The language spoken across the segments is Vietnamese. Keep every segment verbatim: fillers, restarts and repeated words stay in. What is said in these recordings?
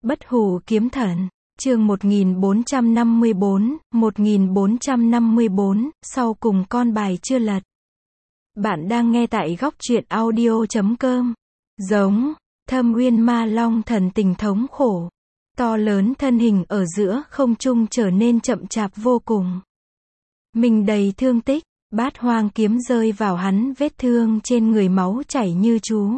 Bất hủ kiếm thần, chương một nghìn bốn trăm năm mươi tư, một nghìn bốn trăm năm mươi tư, sau cùng con bài chưa lật. Bạn đang nghe tại góc truyện audio chấm com. Giống, Thâm Uyên Ma Long thần tình thống khổ. To lớn thân hình ở giữa không trung trở nên chậm chạp vô cùng. Mình đầy thương tích, bát hoang kiếm rơi vào hắn, vết thương trên người máu chảy như chú.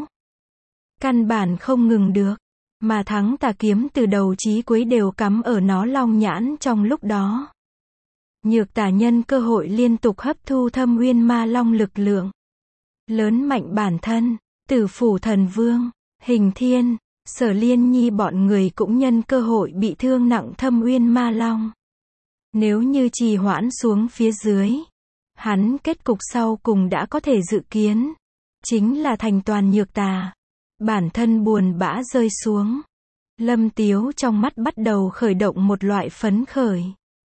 Căn bản không ngừng được, mà thắng tà kiếm từ đầu chí cuối đều cắm ở nó long nhãn trong lúc đó. Nhược tà nhân cơ hội liên tục hấp thu Thâm Uyên Ma Long lực lượng. Lớn mạnh bản thân, Tử Phủ Thần Vương, Hình Thiên, Sở Liên Nhi bọn người cũng nhân cơ hội bị thương nặng Thâm Uyên Ma Long. Nếu như trì hoãn xuống phía dưới, hắn kết cục sau cùng đã có thể dự kiến. Chính là thành toàn nhược tà. Bản thân buồn bã rơi xuống. Lâm Tiếu trong mắt bắt đầu khởi động một loại phấn khởi.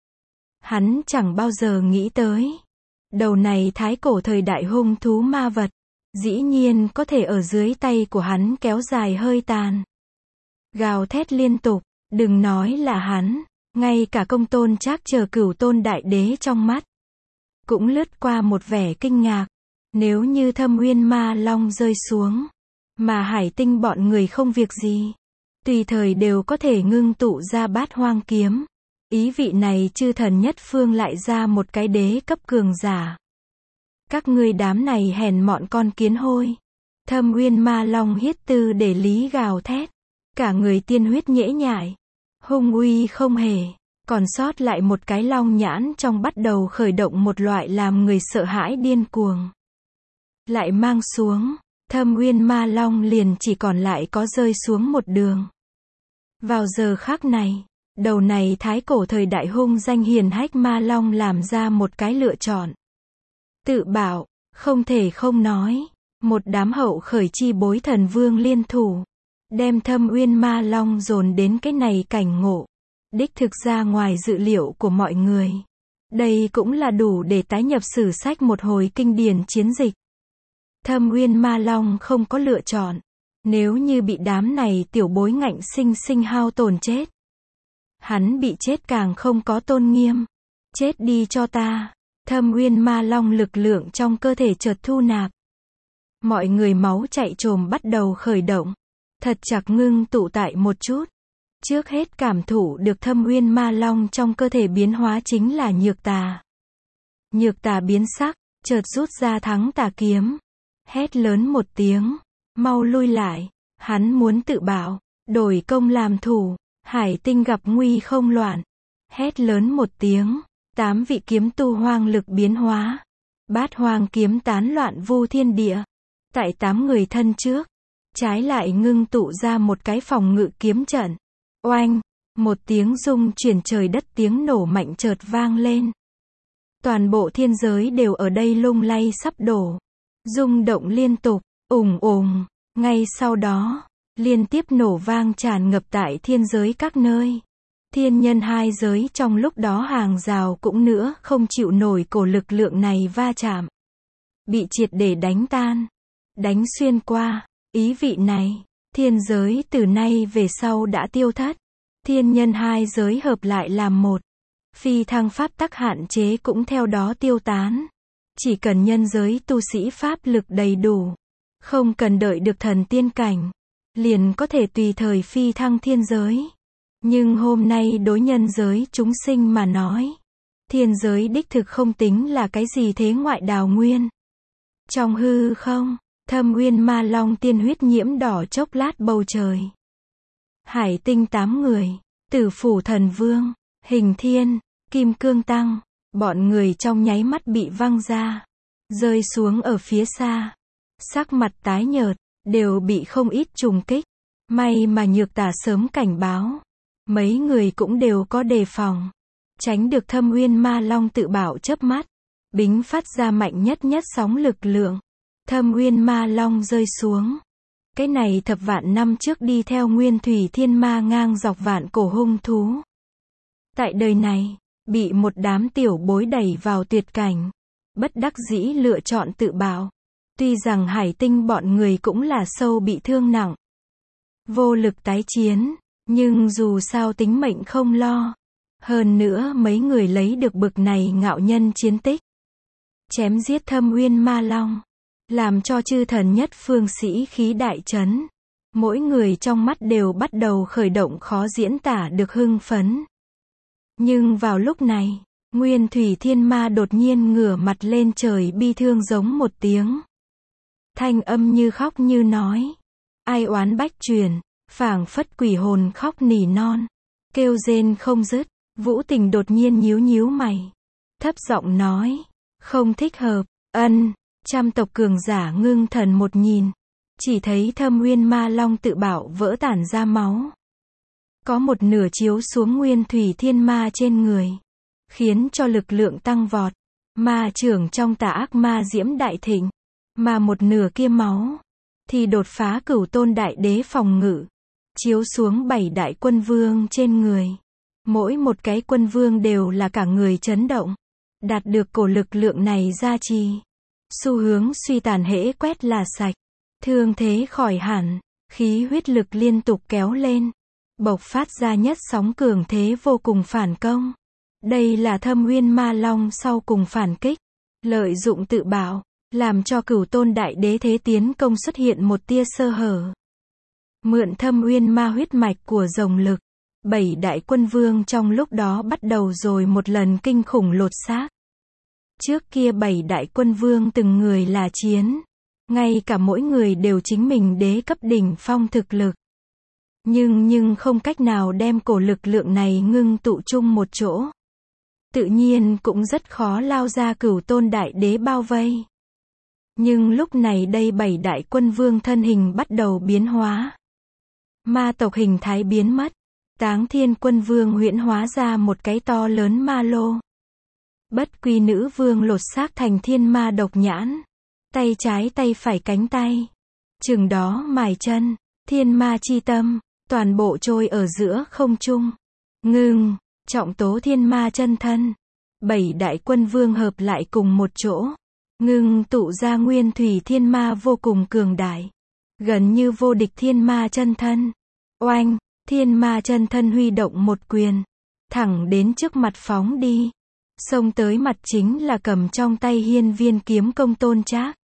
Hắn chẳng bao giờ nghĩ tới. Đầu này thái cổ thời đại hung thú ma vật, dĩ nhiên có thể ở dưới tay của hắn kéo dài hơi tàn. Gào thét liên tục, đừng nói là hắn, ngay cả Công Tôn Trác chờ Cửu Tôn Đại Đế trong mắt cũng lướt qua một vẻ kinh ngạc. Nếu như Thâm Uyên Ma Long rơi xuống, mà Hải Tinh bọn người không việc gì, tùy thời đều có thể ngưng tụ ra bát hoang kiếm. Ý vị này chư thần nhất phương lại ra một cái đế cấp cường giả. Các ngươi đám này hèn mọn con kiến hôi. Thâm Uyên Ma Long hiết tư để lý gào thét. Cả người tiên huyết nhễ nhại. Hung uy không hề. Còn sót lại một cái long nhãn trong bắt đầu khởi động một loại làm người sợ hãi điên cuồng. Lại mang xuống. Thâm Uyên Ma Long liền chỉ còn lại có rơi xuống một đường. Vào giờ khắc này, đầu này thái cổ thời đại hung danh hiền hách Ma Long làm ra một cái lựa chọn. Tự bảo, không thể không nói, một đám hậu khởi chi bối thần vương liên thủ, đem Thâm Uyên Ma Long dồn đến cái này cảnh ngộ. Đích thực ra ngoài dự liệu của mọi người. Đây cũng là đủ để tái nhập sử sách một hồi kinh điển chiến dịch. Thâm Uyên Ma Long không có lựa chọn. Nếu như bị đám này tiểu bối ngạnh sinh sinh hao tổn chết, hắn bị chết càng không có tôn nghiêm. Chết đi cho ta. Thâm Uyên Ma Long lực lượng trong cơ thể chợt thu nạp. Mọi người máu chạy trồm bắt đầu khởi động. Thật chặt ngưng tụ tại một chút. Trước hết cảm thụ được Thâm Uyên Ma Long trong cơ thể biến hóa chính là nhược tà. Nhược tà biến sắc, chợt rút ra thắng tà kiếm. Hét lớn một tiếng. Mau lui lại. Hắn muốn tự bảo. Đổi công làm thủ. Hải Tinh gặp nguy không loạn. Hét lớn một tiếng. Tám vị kiếm tu hoang lực biến hóa. Bát hoang kiếm tán loạn vu thiên địa. Tại tám người thân trước. Trái lại ngưng tụ ra một cái phòng ngự kiếm trận. Oanh, một tiếng rung chuyển trời đất, tiếng nổ mạnh chợt vang lên. Toàn bộ thiên giới đều ở đây lung lay sắp đổ. Rung động liên tục, ùng ùng, ngay sau đó, liên tiếp nổ vang tràn ngập tại thiên giới các nơi. Thiên nhân hai giới trong lúc đó hàng rào cũng nữa không chịu nổi cổ lực lượng này va chạm. Bị triệt để đánh tan, đánh xuyên qua, ý vị này. Thiên giới từ nay về sau đã tiêu thất. Thiên nhân hai giới hợp lại làm một. Phi thăng pháp tắc hạn chế cũng theo đó tiêu tán. Chỉ cần nhân giới tu sĩ pháp lực đầy đủ, không cần đợi được thần tiên cảnh, liền có thể tùy thời phi thăng thiên giới. Nhưng hôm nay đối nhân giới chúng sinh mà nói, thiên giới đích thực không tính là cái gì thế ngoại đào nguyên. Trong hư không, Thâm Uyên Ma Long tiên huyết nhiễm đỏ chốc lát bầu trời. Hải Tinh tám người, Tử Phủ Thần Vương, Hình Thiên, Kim Cương Tăng, bọn người trong nháy mắt bị văng ra, rơi xuống ở phía xa. Sắc mặt tái nhợt, đều bị không ít trùng kích. May mà nhược tà sớm cảnh báo. Mấy người cũng đều có đề phòng. Tránh được Thâm Uyên Ma Long tự bảo chớp mắt. Bính phát ra mạnh nhất nhất sóng lực lượng. Thâm Uyên Ma Long rơi xuống. Cái này thập vạn năm trước đi theo Nguyên Thủy Thiên Ma ngang dọc vạn cổ hung thú. Tại đời này, bị một đám tiểu bối đẩy vào tuyệt cảnh. Bất đắc dĩ lựa chọn tự bảo. Tuy rằng Hải Tinh bọn người cũng là sâu bị thương nặng. Vô lực tái chiến. Nhưng dù sao tính mệnh không lo. Hơn nữa mấy người lấy được bực này ngạo nhân chiến tích. Chém giết Thâm Uyên Ma Long. Làm cho chư thần nhất phương sĩ khí đại chấn. Mỗi người trong mắt đều bắt đầu khởi động khó diễn tả được hưng phấn. Nhưng vào lúc này, Nguyên Thủy Thiên Ma đột nhiên ngửa mặt lên trời bi thương giống một tiếng. Thanh âm như khóc như nói. Ai oán bách truyền, phảng phất quỷ hồn khóc nỉ non. Kêu rên không dứt, Vũ Tình đột nhiên nhíu nhíu mày. Thấp giọng nói, không thích hợp, ân, trăm tộc cường giả ngưng thần một nhìn. Chỉ thấy Thâm Uyên Ma Long tự bạo vỡ tản ra máu. Có một nửa chiếu xuống Nguyên Thủy Thiên Ma trên người. Khiến cho lực lượng tăng vọt. Ma trưởng trong tà ác ma diễm đại thịnh. Mà một nửa kia máu. Thì đột phá Cửu Tôn Đại Đế phòng ngự. Chiếu xuống bảy đại quân vương trên người. Mỗi một cái quân vương đều là cả người chấn động. Đạt được cổ lực lượng này gia trì. Xu hướng suy tàn hễ quét là sạch. Thương thế khỏi hẳn. Khí huyết lực liên tục kéo lên. Bộc phát ra nhất sóng cường thế vô cùng phản công. Đây là Thâm Uyên Ma Long sau cùng phản kích. Lợi dụng tự bạo. Làm cho Cửu Tôn Đại Đế thế tiến công xuất hiện một tia sơ hở. Mượn Thâm Uyên Ma huyết mạch của rồng lực. Bảy đại quân vương trong lúc đó bắt đầu rồi một lần kinh khủng lột xác. Trước kia bảy đại quân vương từng người là chiến. Ngay cả mỗi người đều chính mình đế cấp đỉnh phong thực lực. Nhưng nhưng không cách nào đem cổ lực lượng này ngưng tụ chung một chỗ. Tự nhiên cũng rất khó lao ra Cửu Tôn Đại Đế bao vây. Nhưng lúc này đây bảy đại quân vương thân hình bắt đầu biến hóa. Ma tộc hình thái biến mất. Táng Thiên Quân Vương huyễn hóa ra một cái to lớn ma lô. Bất Quy Nữ Vương lột xác thành thiên ma độc nhãn. Tay trái tay phải cánh tay. Chừng đó mài chân. Thiên ma chi tâm. Toàn bộ trôi ở giữa không trung. Ngưng. Trọng tố thiên ma chân thân. Bảy đại quân vương hợp lại cùng một chỗ. Ngưng tụ ra Nguyên Thủy Thiên Ma vô cùng cường đại. Gần như vô địch thiên ma chân thân. Oanh. Thiên ma chân thân huy động một quyền. Thẳng đến trước mặt phóng đi. Xông tới mặt chính là cầm trong tay hiên viên kiếm Công Tôn Trác.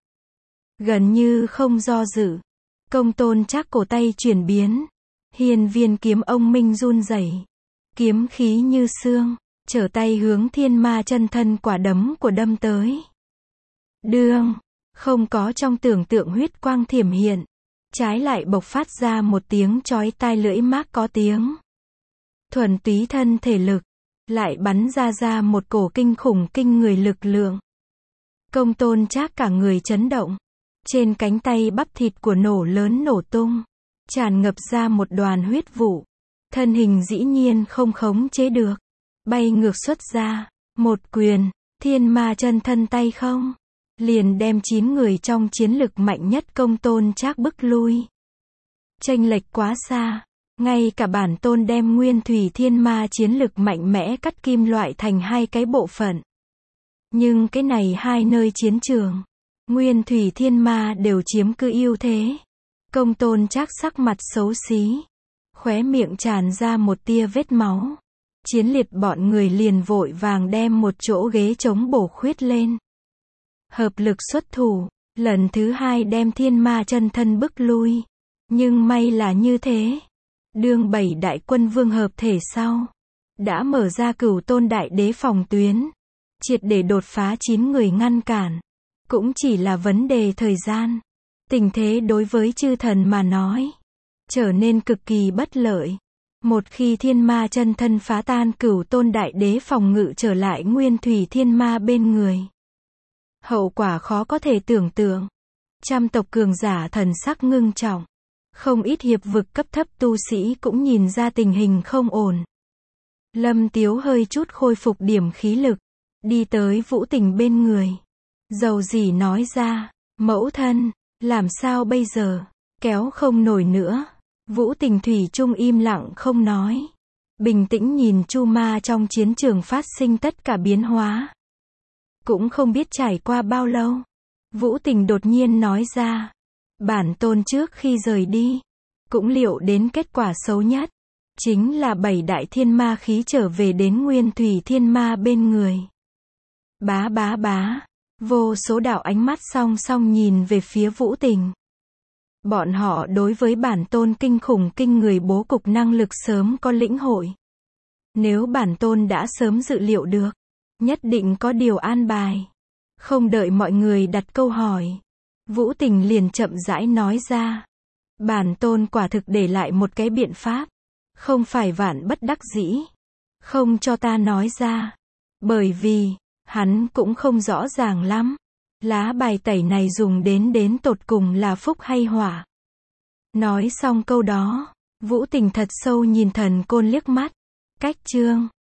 Gần như không do dự. Công Tôn Trác cổ tay chuyển biến. Hiên viên kiếm ông minh run rẩy. Kiếm khí như xương. Trở tay hướng thiên ma chân thân quả đấm của đâm tới. Đương. Không có trong tưởng tượng huyết quang thiểm hiện. Trái lại bộc phát ra một tiếng chói tai lưỡi mác có tiếng. Thuần túy thân thể lực. Lại bắn ra ra một cổ kinh khủng kinh người lực lượng. Công Tôn Trác cả người chấn động. Trên cánh tay bắp thịt của nổ lớn nổ tung. Tràn ngập ra một đoàn huyết vụ. Thân hình dĩ nhiên không khống chế được. Bay ngược xuất ra. Một quyền. Thiên ma chân thân tay không. Liền đem chín người trong chiến lực mạnh nhất Công Tôn Trác bức lui. Chênh lệch quá xa. Ngay cả bản tôn đem Nguyên Thủy Thiên Ma chiến lực mạnh mẽ cắt kim loại thành hai cái bộ phận. Nhưng cái này hai nơi chiến trường. Nguyên Thủy Thiên Ma đều chiếm cứ ưu thế. Công Tôn Trác sắc mặt xấu xí. Khóe miệng tràn ra một tia vết máu. Chiến liệt bọn người liền vội vàng đem một chỗ ghế chống bổ khuyết lên. Hợp lực xuất thủ, lần thứ hai đem thiên ma chân thân bức lui. Nhưng may là như thế. Đương bảy đại quân vương hợp thể sau. Đã mở ra Cửu Tôn Đại Đế phòng tuyến. Triệt để đột phá chín người ngăn cản. Cũng chỉ là vấn đề thời gian. Tình thế đối với chư thần mà nói. Trở nên cực kỳ bất lợi. Một khi thiên ma chân thân phá tan Cửu Tôn Đại Đế phòng ngự trở lại Nguyên Thủy Thiên Ma bên người. Hậu quả khó có thể tưởng tượng. Trăm tộc cường giả thần sắc ngưng trọng. Không ít hiệp vực cấp thấp tu sĩ cũng nhìn ra tình hình không ổn. Lâm Tiếu hơi chút khôi phục điểm khí lực. Đi tới Vũ Tình bên người. Dầu gì nói ra. Mẫu thân, làm sao bây giờ? Kéo không nổi nữa. Vũ Tình thủy chung im lặng không nói. Bình tĩnh nhìn Chu Ma trong chiến trường phát sinh tất cả biến hóa. Cũng không biết trải qua bao lâu. Vũ Tình đột nhiên nói ra. Bản tôn trước khi rời đi. Cũng liệu đến kết quả xấu nhất. chính là bảy đại thiên ma khí trở về đến nguyên thủy thiên ma bên người. Bá bá bá, vô số đạo ánh mắt song song nhìn về phía Vũ Tình. Bọn họ đối với bản tôn kinh khủng kinh người bố cục năng lực sớm có lĩnh hội. Nếu bản tôn đã sớm dự liệu được, nhất định có điều an bài. Không đợi mọi người đặt câu hỏi, Vũ Tình liền chậm rãi nói ra. Bản tôn quả thực để lại một cái biện pháp. Không phải vạn bất đắc dĩ. Không cho ta nói ra. Bởi vì, hắn cũng không rõ ràng lắm. Lá bài tẩy này dùng đến đến tột cùng là phúc hay họa. Nói xong câu đó, Vũ Tình thật sâu nhìn Thần Côn liếc mắt. Cách chương